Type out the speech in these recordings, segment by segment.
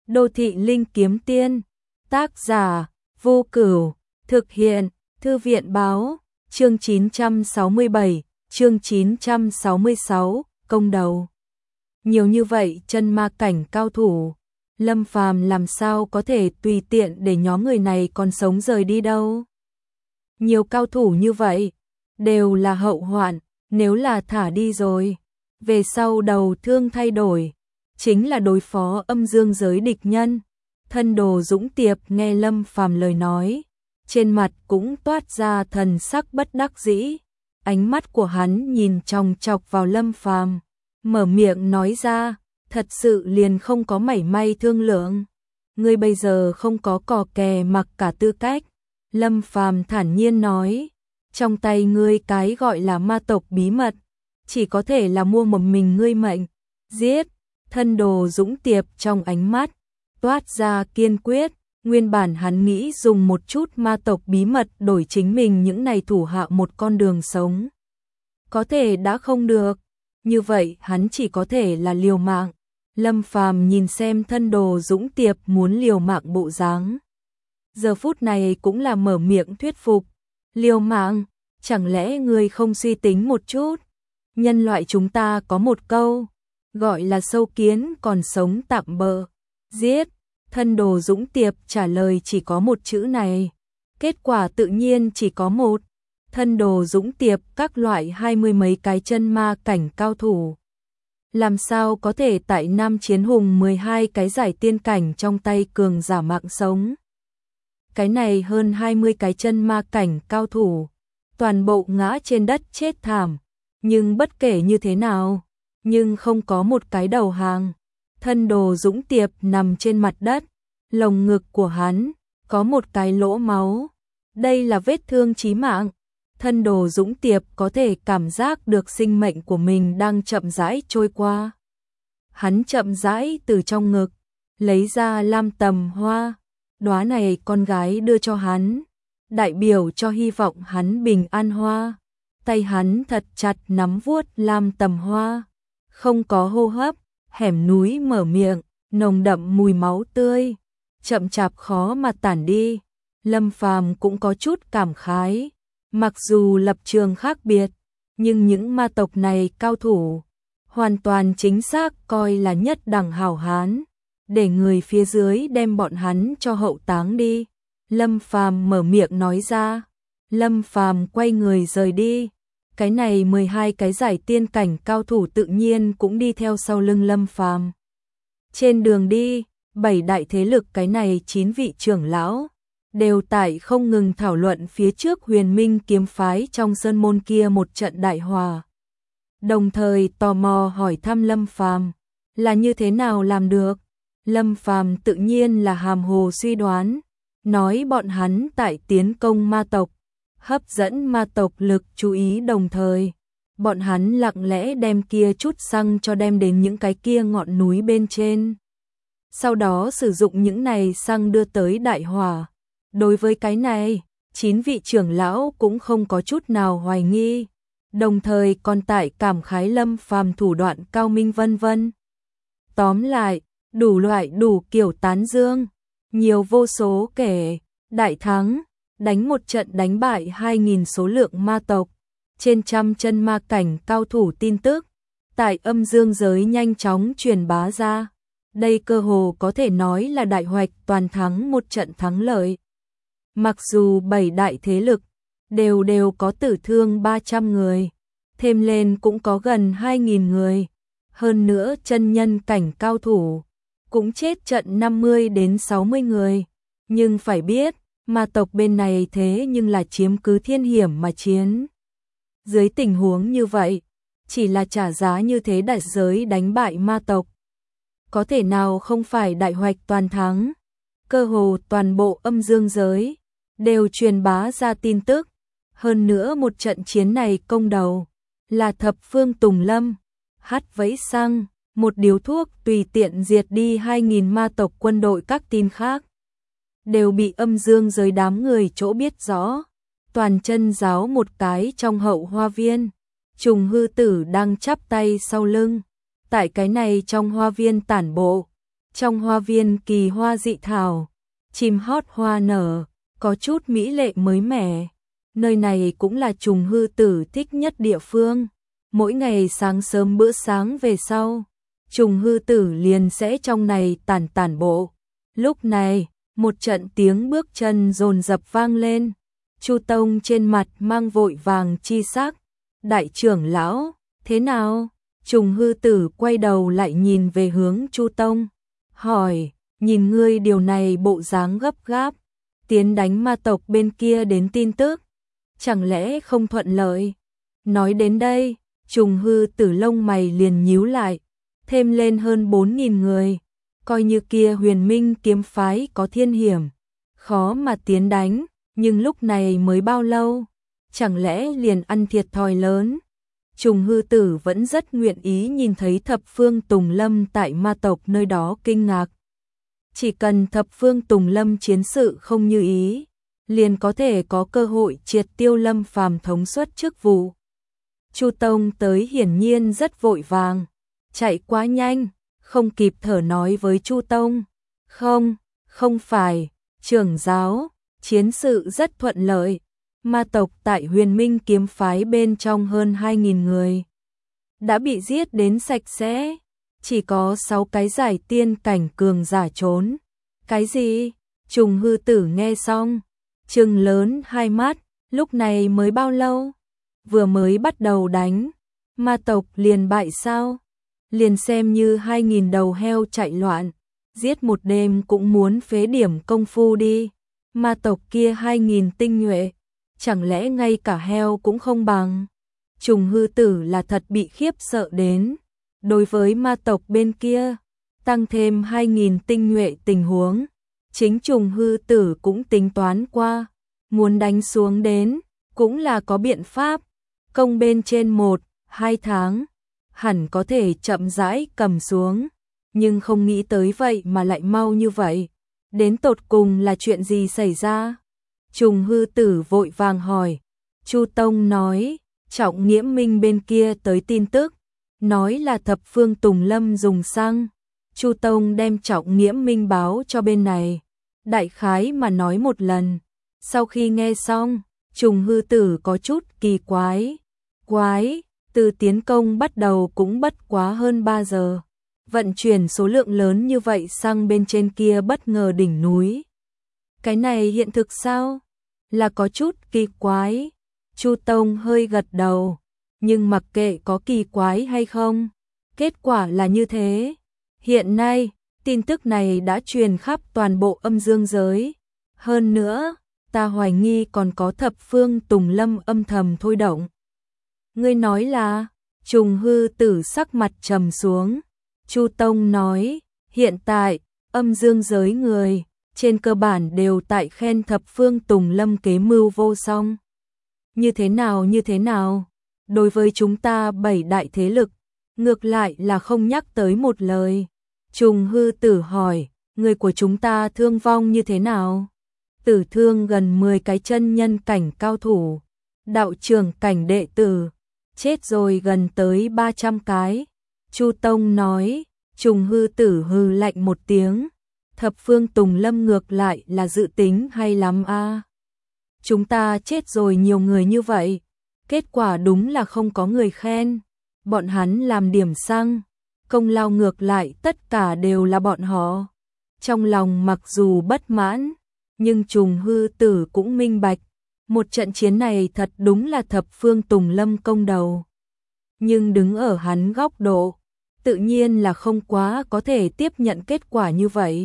Đô thị linh kiếm tiên, tác giả, Vô Cửu, thực hiện, Thư viện báo, chương 967, chương 966, công đầu. Nhiều như vậy chân ma cảnh cao thủ, Lâm Phàm làm sao có thể tùy tiện để nhóm người này còn sống rời đi đâu. Nhiều cao thủ như vậy, đều là hậu hoạn, nếu là thả đi rồi, về sau đầu thương thay đổi, chính là đối phó âm dương giới địch nhân. Thân Đồ Dũng Tiệp nghe Lâm Phàm lời nói, trên mặt cũng toát ra thần sắc bất đắc dĩ, ánh mắt của hắn nhìn chòng chọc vào Lâm Phàm, mở miệng nói ra, thật sự liền không có mảy may thương lượng. Ngươi bây giờ không có cò kè mặc cả tư cách. Lâm Phàm thản nhiên nói, trong tay ngươi cái gọi là ma tộc bí mật, chỉ có thể là mua một mình ngươi mệnh, giết. Thân Đồ Dũng Tiệp trong ánh mắt toát ra kiên quyết, nguyên bản hắn nghĩ dùng một chút ma tộc bí mật đổi chính mình những này thủ hạ một con đường sống. Có thể đã không được, như vậy hắn chỉ có thể là liều mạng. Lâm Phàm nhìn xem Thân Đồ Dũng Tiệp muốn liều mạng bộ dáng, giờ phút này cũng là mở miệng thuyết phục. Liều mạng, chẳng lẽ ngươi không suy tính một chút? Nhân loại chúng ta có một câu, gọi là sâu kiến còn sống tạm bợ, giết. Thân Đồ Dũng Tiệp trả lời chỉ có một chữ này, kết quả tự nhiên chỉ có một. Thân Đồ Dũng Tiệp các loại 20 mấy cái chân ma cảnh cao thủ, làm sao có thể tại Nam Chiến Hùng 12 cái giải tiên cảnh trong tay cường giả mạng sống. Cái này hơn 20 cái chân ma cảnh cao thủ, toàn bộ ngã trên đất chết thảm, nhưng bất kể như thế nào, nhưng không có một cái đầu hàng. Thân Đồ Dũng Tiệp nằm trên mặt đất, lồng ngực của hắn có một cái lỗ máu, đây là vết thương chí mạng. Thân Đồ Dũng Tiệp có thể cảm giác được sinh mệnh của mình đang chậm rãi trôi qua. Hắn chậm rãi từ trong ngực lấy ra lam tầm hoa, đóa này con gái đưa cho hắn, đại biểu cho hy vọng hắn bình an hoa. Tay hắn thật chặt nắm vuốt lam tầm hoa, không có hô hấp, hẻm núi mở miệng, nồng đậm mùi máu tươi, chậm chạp khó mà tản đi. Lâm Phàm cũng có chút cảm khái, mặc dù lập trường khác biệt, nhưng những ma tộc này cao thủ, hoàn toàn chính xác coi là nhất đẳng hảo hán, để người phía dưới đem bọn hắn cho hậu táng đi. Lâm Phàm mở miệng nói ra, Lâm Phàm quay người rời đi. Cái này 12 cái giải tiên cảnh cao thủ tự nhiên cũng đi theo sau lưng Lâm Phàm. Trên đường đi, 7 đại thế lực cái này 9 vị trưởng lão đều tại không ngừng thảo luận phía trước Huyền Minh kiếm phái trong sơn môn kia một trận đại hòa. Đồng thời tò mò hỏi thăm Lâm Phàm là như thế nào làm được. Lâm Phàm tự nhiên là hàm hồ suy đoán, nói bọn hắn tại tiến công ma tộc, hấp dẫn ma tộc lực chú ý, đồng thời bọn hắn lặng lẽ đem kia chút xăng cho đem đến những cái kia ngọn núi bên trên, sau đó sử dụng những này xăng đưa tới đại hỏa. Đối với cái này, 9 vị trưởng lão cũng không có chút nào hoài nghi, đồng thời còn tại cảm khái Lâm Phàm thủ đoạn cao minh vân vân. Tóm lại, đủ loại đủ kiểu tán dương, nhiều vô số kể, đại thắng, đánh một trận đánh bại 2.000 số lượng ma tộc, trên trăm chân ma cảnh cao thủ tin tức, tại âm dương giới nhanh chóng truyền bá ra. Đây cơ hồ có thể nói là đại hoạch toàn thắng, một trận thắng lợi. Mặc dù 7 đại thế lực đều có tử thương 300 người, thêm lên cũng có gần 2.000 người, hơn nữa chân nhân cảnh cao thủ cũng chết trận 50 đến 60 người, nhưng phải biết, ma tộc bên này thế nhưng là chiếm cứ thiên hiểm mà chiến. Dưới tình huống như vậy, chỉ là trả giá như thế đại giới đánh bại ma tộc, có thể nào không phải đại hoạch toàn thắng. Cơ hồ toàn bộ âm dương giới đều truyền bá ra tin tức, hơn nữa một trận chiến này công đầu là thập phương tùng lâm, hắt vẫy xăng, một điếu thuốc tùy tiện diệt đi 2.000 ma tộc quân đội. Các tin khác đều bị âm dương giới đám người chỗ biết rõ. Toàn chân giáo một cái trong hậu hoa viên, Trùng Hư Tử đang chắp tay sau lưng, tại cái này trong hoa viên tản bộ, Trong hoa viên kỳ hoa dị thảo, chim hót hoa nở, có chút mỹ lệ mới mẻ. Nơi này cũng là Trùng Hư Tử thích nhất địa phương. Mỗi ngày sáng sớm bữa sáng về sau, Trùng Hư Tử liền sẽ trong này tản bộ. Lúc này, một trận tiếng bước chân dồn dập vang lên. Chu Tông trên mặt mang vội vàng chi sắc. Đại trưởng lão, thế nào? Trùng Hư Tử quay đầu lại nhìn về hướng Chu Tông, hỏi, nhìn ngươi điều này bộ dáng gấp gáp, tiến đánh ma tộc bên kia đến tin tức, chẳng lẽ không thuận lợi? Nói đến đây, Trùng Hư Tử lông mày liền nhíu lại, thêm lên hơn 4.000 người, coi như kia Huyền Minh kiếm phái có thiên hiểm, khó mà tiến đánh, nhưng lúc này mới bao lâu, chẳng lẽ liền ăn thiệt thòi lớn? Trùng Hư Tử vẫn rất nguyện ý nhìn thấy Thập Phương Tùng Lâm tại ma tộc nơi đó kinh ngạc. Chỉ cần Thập Phương Tùng Lâm chiến sự không như ý, liền có thể có cơ hội triệt tiêu Lâm Phàm thống suất chức vụ. Chu Tông tới hiển nhiên rất vội vàng, chạy quá nhanh, không kịp thở nói với Chu Tông. Không phải, trưởng giáo, chiến sự rất thuận lợi. Ma tộc tại Huyền Minh kiếm phái bên trong hơn 2.000 người đã bị giết đến sạch sẽ, chỉ có 6 cái giải tiên cảnh cường giả trốn. Cái gì? Trùng Hư Tử nghe xong, trừng lớn hai mắt, lúc này mới bao lâu? Vừa mới bắt đầu đánh, ma tộc liền bại sao? Liền xem như 2.000 đầu heo chạy loạn, giết một đêm cũng muốn phế điểm công phu đi. Ma tộc kia 2.000 tinh nhuệ, chẳng lẽ ngay cả heo cũng không bằng? Trùng Hư Tử là thật bị khiếp sợ đến. Đối với ma tộc bên kia, tăng thêm 2.000 tinh nhuệ tình huống, chính Trùng Hư Tử cũng tính toán qua, muốn đánh xuống đến, cũng là có biện pháp, công bên trên 1-2 tháng, hẳn có thể chậm rãi cầm xuống, nhưng không nghĩ tới vậy mà lại mau như vậy. Đến tột cùng là chuyện gì xảy ra? Trùng Hư Tử vội vàng hỏi. Chu Tông nói, Trọng Nghiễm Minh bên kia tới tin tức, nói là Thập Phương Tùng Lâm dùng xăng. Chu Tông đem Trọng Nghiễm Minh báo cho bên này, đại khái mà nói một lần. Sau khi nghe xong, Trùng Hư Tử có chút kỳ quái, từ tiến công bắt đầu cũng bất quá hơn 3 giờ. Vận chuyển số lượng lớn như vậy sang bên trên kia bất ngờ đỉnh núi. Cái này hiện thực sao? Là có chút kỳ quái. Chu Tông hơi gật đầu, nhưng mặc kệ có kỳ quái hay không, kết quả là như thế. Hiện nay, tin tức này đã truyền khắp toàn bộ âm dương giới. Hơn nữa, ta hoài nghi còn có Thập Phương Tùng Lâm âm thầm thôi động. Ngươi nói là? Trùng Hư Tử sắc mặt trầm xuống. Chu Tông nói, hiện tại, âm dương giới người, trên cơ bản đều tại khen Thập Phương Tùng Lâm kế mưu vô song. Như thế nào? Đối với chúng ta 7 đại thế lực, ngược lại là không nhắc tới một lời. Trùng Hư Tử hỏi, người của chúng ta thương vong như thế nào? Tử thương gần 10 cái chân nhân cảnh cao thủ, đạo trưởng cảnh đệ tử, chết rồi gần tới 300 cái. Chu Tông nói. Trùng Hư Tử hừ lạnh một tiếng, Thập Phương Tùng Lâm ngược lại là dự tính hay lắm a. Chúng ta chết rồi nhiều người như vậy, kết quả đúng là không có người khen. Bọn hắn làm điểm xăng, công lao ngược lại tất cả đều là bọn họ. Trong lòng mặc dù bất mãn, nhưng Trùng Hư Tử cũng minh bạch, một trận chiến này thật đúng là Thập Phương Tùng Lâm công đầu. Nhưng đứng ở hắn góc độ, tự nhiên là không quá có thể tiếp nhận kết quả như vậy.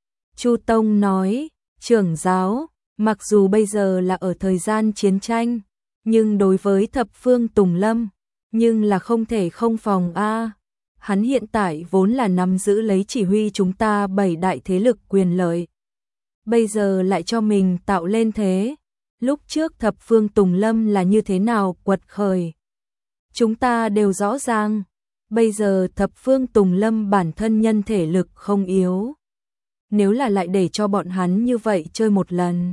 Chu Tông nói, trưởng giáo, mặc dù bây giờ là ở thời gian chiến tranh, nhưng đối với Thập Phương Tùng Lâm, nhưng là không thể không phòng a. Hắn hiện tại vốn là nắm giữ lấy chỉ huy chúng ta 7 đại thế lực quyền lợi. Bây giờ lại cho mình tạo lên thế. Lúc trước Thập Phương Tùng Lâm là như thế nào quật khởi, chúng ta đều rõ ràng. Bây giờ Thập Phương Tùng Lâm bản thân nhân thể lực không yếu. Nếu là lại để cho bọn hắn như vậy chơi một lần,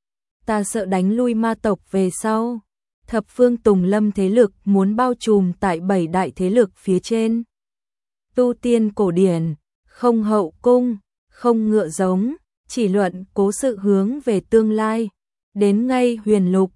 ta sợ đánh lui ma tộc về sau. Thập Phương Tùng Lâm thế lực muốn bao trùm tại 7 đại thế lực phía trên. Tu tiên cổ điển, không hậu cung, không ngựa giống, chỉ luận cố sự hướng về tương lai. Đến ngay huyền lục,